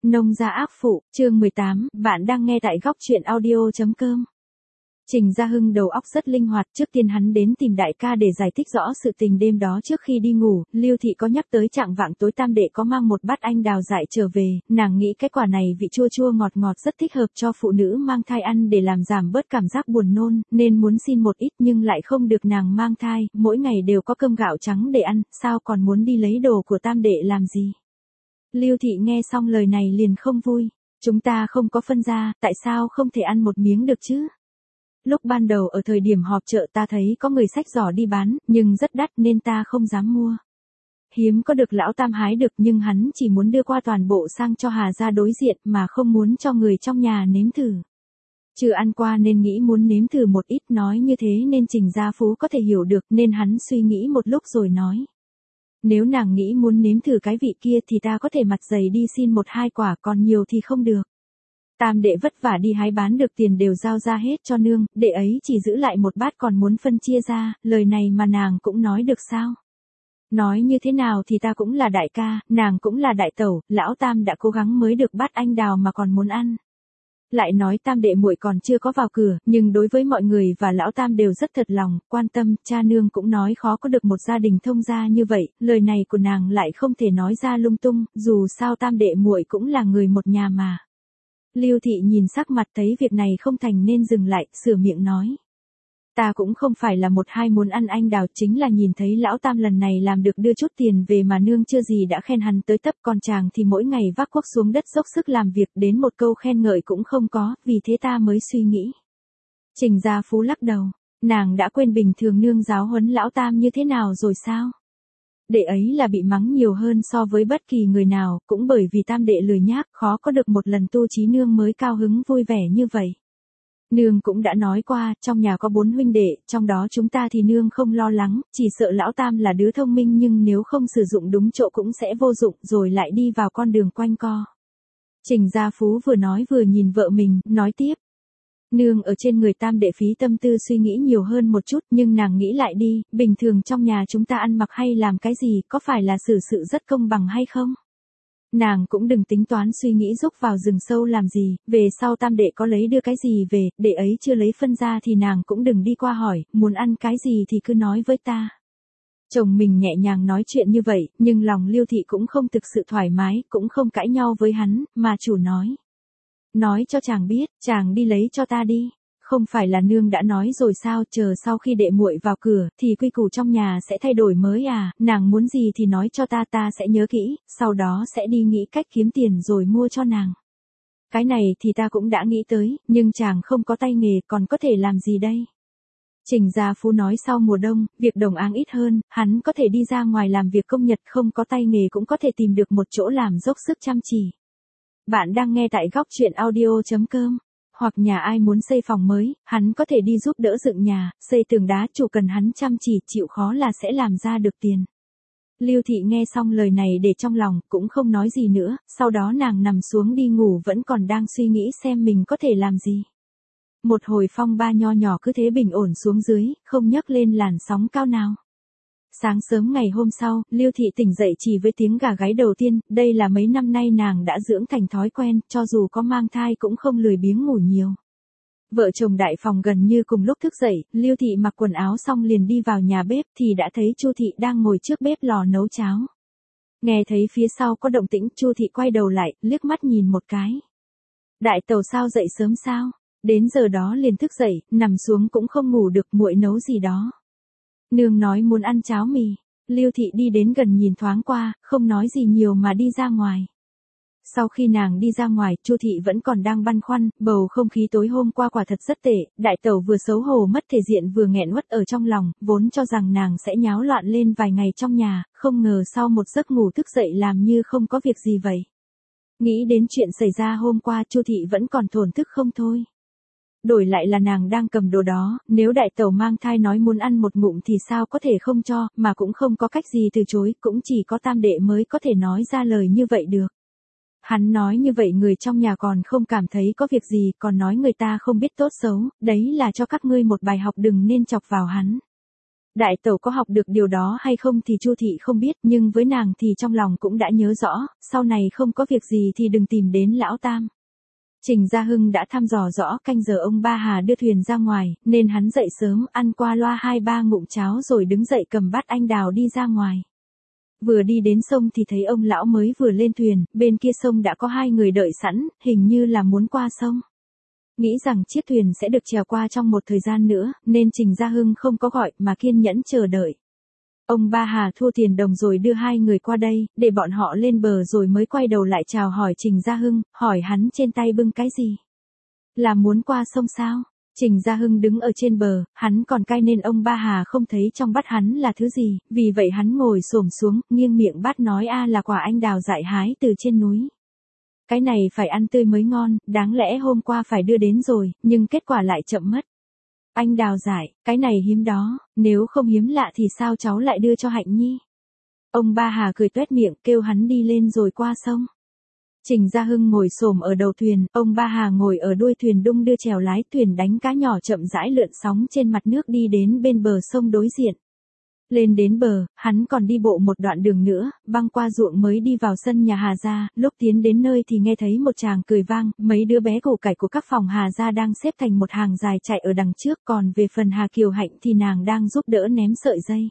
Nông gia ác phụ, chương 18, bạn đang nghe tại góc truyện audio.com. Trình Gia Hưng đầu óc rất linh hoạt, trước tiên hắn đến tìm đại ca để giải thích rõ sự tình đêm đó trước khi đi ngủ. Lưu Thị có nhắc tới trạng vạng tối tam đệ có mang một bát anh đào dại trở về, nàng nghĩ cái quả này vị chua chua ngọt ngọt rất thích hợp cho phụ nữ mang thai ăn để làm giảm bớt cảm giác buồn nôn, nên muốn xin một ít nhưng lại không được, nàng mang thai, mỗi ngày đều có cơm gạo trắng để ăn, sao còn muốn đi lấy đồ của tam đệ làm gì. Lưu Thị nghe xong lời này liền không vui, chúng ta không có phân gia, tại sao không thể ăn một miếng được chứ? Lúc ban đầu ở thời điểm họp chợ ta thấy có người xách giỏ đi bán, nhưng rất đắt nên ta không dám mua. Hiếm có được lão tam hái được nhưng hắn chỉ muốn đưa qua toàn bộ sang cho Hà gia đối diện mà không muốn cho người trong nhà nếm thử. Chưa ăn qua nên nghĩ muốn nếm thử một ít, nói như thế nên Trình Gia Phú có thể hiểu được nên hắn suy nghĩ một lúc rồi nói. Nếu nàng nghĩ muốn nếm thử cái vị kia thì ta có thể mặt dày đi xin một hai quả, còn nhiều thì không được. Tam đệ vất vả đi hái bán được tiền đều giao ra hết cho nương, đệ ấy chỉ giữ lại một bát còn muốn phân chia ra, lời này mà nàng cũng nói được sao? Nói như thế nào thì ta cũng là đại ca, nàng cũng là đại tẩu, lão tam đã cố gắng mới được bát anh đào mà còn muốn ăn. Lại nói tam đệ muội còn chưa có vào cửa, nhưng đối với mọi người và lão tam đều rất thật lòng, quan tâm, cha nương cũng nói khó có được một gia đình thông gia như vậy, lời này của nàng lại không thể nói ra lung tung, dù sao tam đệ muội cũng là người một nhà mà. Lưu Thị nhìn sắc mặt thấy việc này không thành nên dừng lại, sửa miệng nói. Ta cũng không phải là một hai muốn ăn anh đào, chính là nhìn thấy lão tam lần này làm được đưa chút tiền về mà nương chưa gì đã khen hắn tới tấp, còn chàng thì mỗi ngày vác cuốc xuống đất dốc sức làm việc, đến một câu khen ngợi cũng không có, vì thế ta mới suy nghĩ. Trình Gia Phú lắc đầu, nàng đã quên bình thường nương giáo huấn lão tam như thế nào rồi sao? Đệ ấy là bị mắng nhiều hơn so với bất kỳ người nào, cũng bởi vì tam đệ lười nhác, khó có được một lần tu trí nương mới cao hứng vui vẻ như vậy. Nương cũng đã nói qua, trong nhà có 4 huynh đệ, trong đó chúng ta thì nương không lo lắng, chỉ sợ lão tam là đứa thông minh nhưng nếu không sử dụng đúng chỗ cũng sẽ vô dụng rồi lại đi vào con đường quanh co. Trình Gia Phú vừa nói vừa nhìn vợ mình, nói tiếp. Nương ở trên người tam đệ phí tâm tư suy nghĩ nhiều hơn một chút, nhưng nàng nghĩ lại đi, bình thường trong nhà chúng ta ăn mặc hay làm cái gì, có phải là xử sự rất công bằng hay không? Nàng cũng đừng tính toán suy nghĩ rúc vào rừng sâu làm gì, về sau tam đệ có lấy đưa cái gì về, đệ ấy chưa lấy phân ra thì nàng cũng đừng đi qua hỏi, muốn ăn cái gì thì cứ nói với ta. Chồng mình nhẹ nhàng nói chuyện như vậy, nhưng lòng Lưu Thị cũng không thực sự thoải mái, cũng không cãi nhau với hắn, mà chủ nói. Nói cho chàng biết, chàng đi lấy cho ta đi. Không phải là nương đã nói rồi sao, chờ sau khi đệ muội vào cửa, thì quy củ trong nhà sẽ thay đổi mới à, nàng muốn gì thì nói cho ta, ta sẽ nhớ kỹ, sau đó sẽ đi nghĩ cách kiếm tiền rồi mua cho nàng. Cái này thì ta cũng đã nghĩ tới, nhưng chàng không có tay nghề, còn có thể làm gì đây? Trình Gia Phú nói sau mùa đông, việc đồng áng ít hơn, hắn có thể đi ra ngoài làm việc công nhật, không có tay nghề cũng có thể tìm được một chỗ làm dốc sức chăm chỉ. Bạn đang nghe tại góc truyện audio.com. Hoặc nhà ai muốn xây phòng mới, hắn có thể đi giúp đỡ dựng nhà, xây tường đá, chủ cần hắn chăm chỉ, chịu khó là sẽ làm ra được tiền. Lưu Thị nghe xong lời này để trong lòng, cũng không nói gì nữa, sau đó nàng nằm xuống đi ngủ, vẫn còn đang suy nghĩ xem mình có thể làm gì. Một hồi phong ba nho nhỏ cứ thế bình ổn xuống dưới, không nhấc lên làn sóng cao nào. Sáng sớm ngày hôm sau, Lưu Thị tỉnh dậy chỉ với tiếng gà gáy đầu tiên, đây là mấy năm nay nàng đã dưỡng thành thói quen, cho dù có mang thai cũng không lười biếng ngủ nhiều. Vợ chồng đại phòng gần như cùng lúc thức dậy, Lưu Thị mặc quần áo xong liền đi vào nhà bếp thì đã thấy Chu Thị đang ngồi trước bếp lò nấu cháo. Nghe thấy phía sau có động tĩnh, Chu Thị quay đầu lại, liếc mắt nhìn một cái. Đại tẩu sao dậy sớm sao? Đến giờ đó liền thức dậy, nằm xuống cũng không ngủ được, muội nấu gì đó. Nương nói muốn ăn cháo mì. Lưu Thị đi đến gần nhìn thoáng qua, không nói gì nhiều mà đi ra ngoài. Sau khi nàng đi ra ngoài, Chu Thị vẫn còn đang băn khoăn, bầu không khí tối hôm qua quả thật rất tệ, đại tẩu vừa xấu hổ mất thể diện vừa nghẹn uất ở trong lòng, vốn cho rằng nàng sẽ nháo loạn lên vài ngày trong nhà, không ngờ sau một giấc ngủ thức dậy làm như không có việc gì vậy. Nghĩ đến chuyện xảy ra hôm qua, Chu Thị vẫn còn thổn thức không thôi. Đổi lại là nàng đang cầm đồ đó, nếu đại tẩu mang thai nói muốn ăn một ngụm thì sao có thể không cho, mà cũng không có cách gì từ chối, cũng chỉ có tam đệ mới có thể nói ra lời như vậy được. Hắn nói như vậy người trong nhà còn không cảm thấy có việc gì, còn nói người ta không biết tốt xấu, đấy là cho các ngươi một bài học, đừng nên chọc vào hắn. Đại tẩu có học được điều đó hay không thì Chu thị không biết, nhưng với nàng thì trong lòng cũng đã nhớ rõ, sau này không có việc gì thì đừng tìm đến lão tam. Trình Gia Hưng đã thăm dò rõ canh giờ ông Ba Hà đưa thuyền ra ngoài, nên hắn dậy sớm ăn qua loa 2-3 ngụm cháo rồi đứng dậy cầm bát anh đào đi ra ngoài. Vừa đi đến sông thì thấy ông lão mới vừa lên thuyền, bên kia sông đã có 2 người đợi sẵn, hình như là muốn qua sông. Nghĩ rằng chiếc thuyền sẽ được chèo qua trong một thời gian nữa, nên Trình Gia Hưng không có gọi mà kiên nhẫn chờ đợi. Ông Ba Hà thua tiền đồng rồi đưa 2 người qua đây, để bọn họ lên bờ rồi mới quay đầu lại chào hỏi Trình Gia Hưng, hỏi hắn trên tay bưng cái gì. Là muốn qua sông sao? Trình Gia Hưng đứng ở trên bờ, hắn còn cay nên ông Ba Hà không thấy trong bát hắn là thứ gì, vì vậy hắn ngồi xổm xuống, nghiêng miệng bát nói là quả anh đào dại hái từ trên núi. Cái này phải ăn tươi mới ngon, đáng lẽ hôm qua phải đưa đến rồi, nhưng kết quả lại chậm mất. Anh đào dại, cái này hiếm đó, nếu không hiếm lạ thì sao cháu lại đưa cho Hạnh Nhi? Ông Ba Hà cười tuét miệng kêu hắn đi lên rồi qua sông. Trình Gia Hưng ngồi xổm ở đầu thuyền, ông Ba Hà ngồi ở đuôi thuyền đung đưa chèo lái thuyền đánh cá nhỏ chậm rãi lượn sóng trên mặt nước đi đến bên bờ sông đối diện. Lên đến bờ, hắn còn đi bộ một đoạn đường nữa, băng qua ruộng mới đi vào sân nhà Hà gia, lúc tiến đến nơi thì nghe thấy một chàng cười vang, mấy đứa bé củ cải của các phòng Hà gia đang xếp thành một hàng dài chạy ở đằng trước, còn về phần Hà Kiều Hạnh thì nàng đang giúp đỡ ném sợi dây.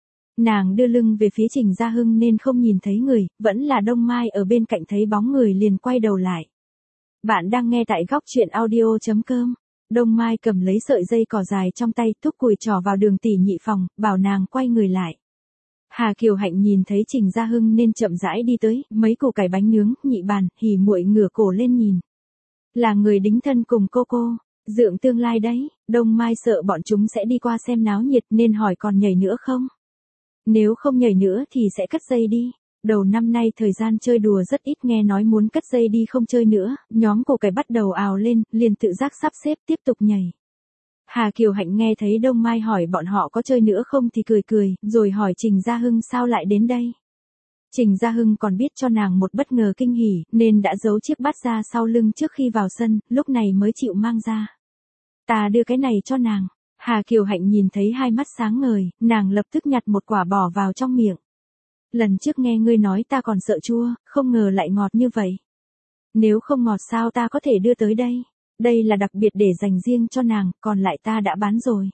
Nàng đưa lưng về phía Trình Gia Hưng nên không nhìn thấy người, vẫn là Đông Mai ở bên cạnh thấy bóng người liền quay đầu lại. Bạn đang nghe tại góc truyện audio.com. Đông Mai cầm lấy sợi dây cỏ dài trong tay, thúc cùi trỏ vào Đường tỷ nhị phòng, bảo nàng quay người lại. Hà Kiều Hạnh nhìn thấy Trình Gia Hưng nên chậm rãi đi tới, mấy củ cải bánh nướng, nhị bàn, hỉ muội ngửa cổ lên nhìn. Là người đính thân cùng cô, dượng tương lai đấy. Đông Mai sợ bọn chúng sẽ đi qua xem náo nhiệt nên hỏi còn nhảy nữa không? Nếu không nhảy nữa thì sẽ cất dây đi. Đầu năm nay thời gian chơi đùa rất ít, nghe nói muốn cất dây đi không chơi nữa, nhóm củ cải bắt đầu ào lên, liền tự giác sắp xếp tiếp tục nhảy. Hà Kiều Hạnh nghe thấy Đông Mai hỏi bọn họ có chơi nữa không thì cười, rồi hỏi Trình Gia Hưng sao lại đến đây. Trình Gia Hưng còn biết cho nàng một bất ngờ kinh hỉ, nên đã giấu chiếc bát ra sau lưng trước khi vào sân, lúc này mới chịu mang ra. Ta đưa cái này cho nàng. Hà Kiều Hạnh nhìn thấy hai mắt sáng ngời, nàng lập tức nhặt một quả bỏ vào trong miệng. Lần trước nghe ngươi nói ta còn sợ chua, không ngờ lại ngọt như vậy. Nếu không ngọt sao ta có thể đưa tới đây? Đây là đặc biệt để dành riêng cho nàng, còn lại ta đã bán rồi.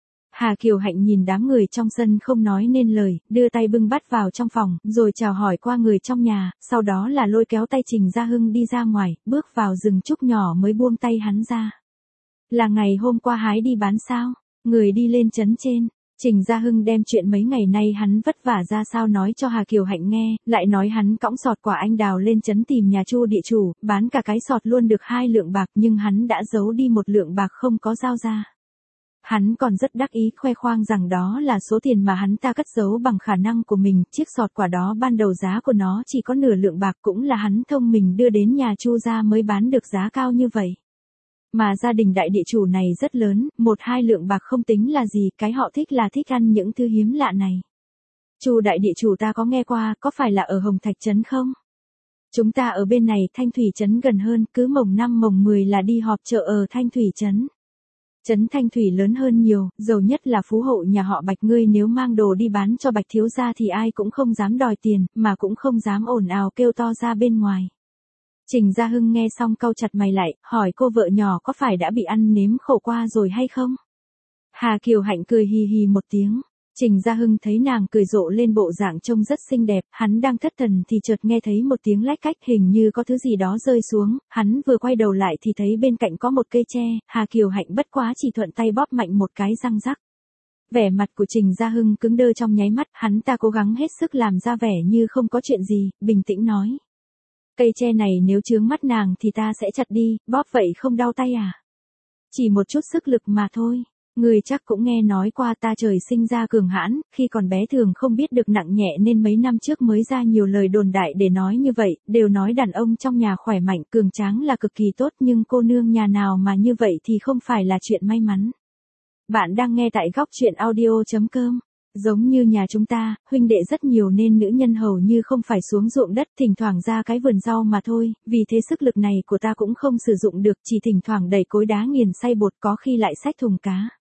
Hà Kiều Hạnh nhìn đám người trong sân không nói nên lời, đưa tay bưng bát vào trong phòng, rồi chào hỏi qua người trong nhà, sau đó là lôi kéo tay Trình Gia Hưng đi ra ngoài, bước vào rừng trúc nhỏ mới buông tay hắn ra. Là ngày hôm qua hái đi bán sao? Người đi lên trấn trên. Trình Gia Hưng đem chuyện mấy ngày nay hắn vất vả ra sao nói cho Hà Kiều Hạnh nghe, lại nói hắn cõng sọt quả anh đào lên trấn tìm nhà Chu địa chủ, bán cả cái sọt luôn được 2 lượng bạc nhưng hắn đã giấu đi 1 lượng bạc không có giao ra. Hắn còn rất đắc ý khoe khoang rằng đó là số tiền mà hắn ta cất giấu bằng khả năng của mình, chiếc sọt quả đó ban đầu giá của nó chỉ có nửa lượng bạc, cũng là hắn thông minh đưa đến nhà Chu ra mới bán được giá cao như vậy. Mà gia đình đại địa chủ này rất lớn, 1-2 lượng bạc không tính là gì, cái họ thích là thích ăn những thứ hiếm lạ này. Chu đại địa chủ ta có nghe qua, có phải là ở Hồng Thạch Trấn không? Chúng ta ở bên này Thanh Thủy Trấn gần hơn, cứ mồng 5 mồng 10 là đi họp chợ ở Thanh Thủy Trấn. Trấn Thanh Thủy lớn hơn nhiều, giàu nhất là phú hộ nhà họ Bạch, ngươi nếu mang đồ đi bán cho Bạch thiếu gia thì ai cũng không dám đòi tiền, mà cũng không dám ồn ào kêu to ra bên ngoài. Trình Gia Hưng nghe xong cau chặt mày lại, hỏi cô vợ nhỏ có phải đã bị ăn nếm khổ qua rồi hay không? Hà Kiều Hạnh cười hì hì một tiếng. Trình Gia Hưng thấy nàng cười rộ lên bộ dạng trông rất xinh đẹp, hắn đang thất thần thì chợt nghe thấy một tiếng lách cách, hình như có thứ gì đó rơi xuống, hắn vừa quay đầu lại thì thấy bên cạnh có một cây tre, Hà Kiều Hạnh bất quá chỉ thuận tay bóp mạnh một cái răng rắc. Vẻ mặt của Trình Gia Hưng cứng đơ trong nháy mắt, hắn ta cố gắng hết sức làm ra vẻ như không có chuyện gì, bình tĩnh nói. Cây tre này nếu chướng mắt nàng thì ta sẽ chặt đi, bóp vậy không đau tay à? Chỉ một chút sức lực mà thôi. Người chắc cũng nghe nói qua ta trời sinh ra cường hãn, khi còn bé thường không biết được nặng nhẹ nên mấy năm trước mới ra nhiều lời đồn đại để nói như vậy, đều nói đàn ông trong nhà khỏe mạnh cường tráng là cực kỳ tốt, nhưng cô nương nhà nào mà như vậy thì không phải là chuyện may mắn. Bạn đang nghe tại góc truyện audio.com. Giống như nhà chúng ta, huynh đệ rất nhiều nên nữ nhân hầu như không phải xuống ruộng đất, thỉnh thoảng ra cái vườn rau mà thôi, vì thế sức lực này của ta cũng không sử dụng được, chỉ thỉnh thoảng đẩy cối đá nghiền xay bột, có khi lại xách thùng cá.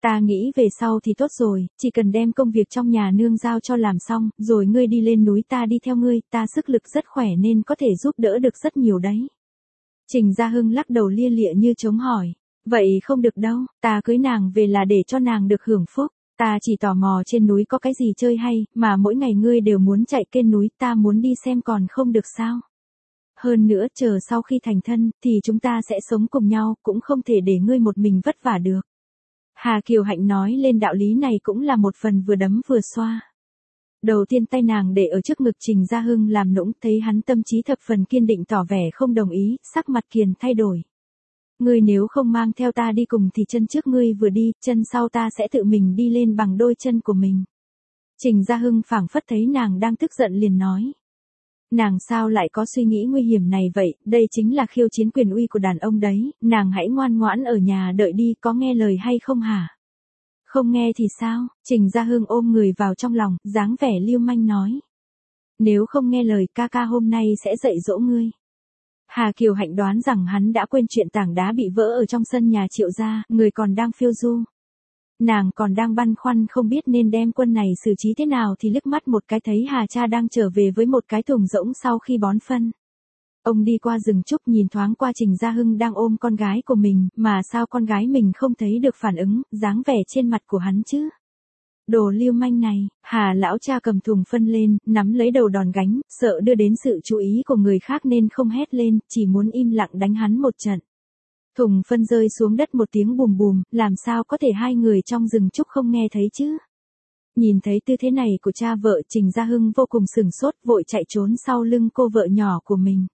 Ta nghĩ về sau thì tốt rồi, chỉ cần đem công việc trong nhà nương giao cho làm xong, rồi ngươi đi lên núi ta đi theo ngươi, ta sức lực rất khỏe nên có thể giúp đỡ được rất nhiều đấy. Trình Gia Hưng lắc đầu lia lịa như chống hỏi. Vậy không được đâu, ta cưới nàng về là để cho nàng được hưởng phúc. Ta chỉ tò mò trên núi có cái gì chơi hay, mà mỗi ngày ngươi đều muốn chạy lên núi, ta muốn đi xem còn không được sao. Hơn nữa chờ sau khi thành thân, thì chúng ta sẽ sống cùng nhau, cũng không thể để ngươi một mình vất vả được. Hà Kiều Hạnh nói lên đạo lý này cũng là một phần vừa đấm vừa xoa. Đầu tiên tay nàng để ở trước ngực Trình Gia Hưng làm nũng, thấy hắn tâm trí thập phần kiên định tỏ vẻ không đồng ý, sắc mặt Kiền thay đổi. Ngươi nếu không mang theo ta đi cùng thì chân trước ngươi vừa đi, chân sau ta sẽ tự mình đi lên bằng đôi chân của mình. Trình Gia Hưng phảng phất thấy nàng đang tức giận liền nói. Nàng sao lại có suy nghĩ nguy hiểm này vậy, đây chính là khiêu chiến quyền uy của đàn ông đấy, nàng hãy ngoan ngoãn ở nhà đợi đi, có nghe lời hay không hả? Không nghe thì sao? Trình Gia Hưng ôm người vào trong lòng, dáng vẻ lưu manh nói. Nếu không nghe lời ca ca hôm nay sẽ dạy dỗ ngươi. Hà Kiều Hạnh đoán rằng hắn đã quên chuyện tảng đá bị vỡ ở trong sân nhà Triệu gia, người còn đang phiêu du. Nàng còn đang băn khoăn không biết nên đem quân này xử trí thế nào thì liếc mắt một cái thấy Hà cha đang trở về với một cái thùng rỗng sau khi bón phân. Ông đi qua rừng trúc nhìn thoáng qua Trình Gia Hưng đang ôm con gái của mình, mà sao con gái mình không thấy được phản ứng, dáng vẻ trên mặt của hắn chứ. Đồ lưu manh này, Hà lão cha cầm thùng phân lên, nắm lấy đầu đòn gánh, sợ đưa đến sự chú ý của người khác nên không hét lên, chỉ muốn im lặng đánh hắn một trận. Thùng phân rơi xuống đất một tiếng bùm bùm, làm sao có thể hai người trong rừng trúc không nghe thấy chứ? Nhìn thấy tư thế này của cha vợ, Trình Gia Hưng vô cùng sửng sốt, vội chạy trốn sau lưng cô vợ nhỏ của mình.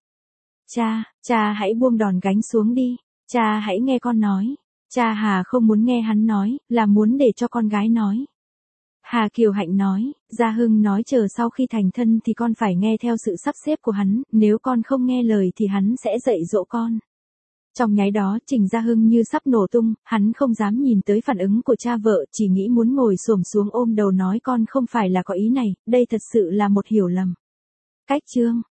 Cha hãy buông đòn gánh xuống đi, cha hãy nghe con nói. Cha Hà không muốn nghe hắn nói, là muốn để cho con gái nói. Hà Kiều Hạnh nói, Gia Hưng nói chờ sau khi thành thân thì con phải nghe theo sự sắp xếp của hắn, nếu con không nghe lời thì hắn sẽ dạy dỗ con. Trong nháy đó Trình Gia Hưng như sắp nổ tung, hắn không dám nhìn tới phản ứng của cha vợ, chỉ nghĩ muốn ngồi xổm xuống ôm đầu nói con không phải là có ý này, đây thật sự là một hiểu lầm. Cách chương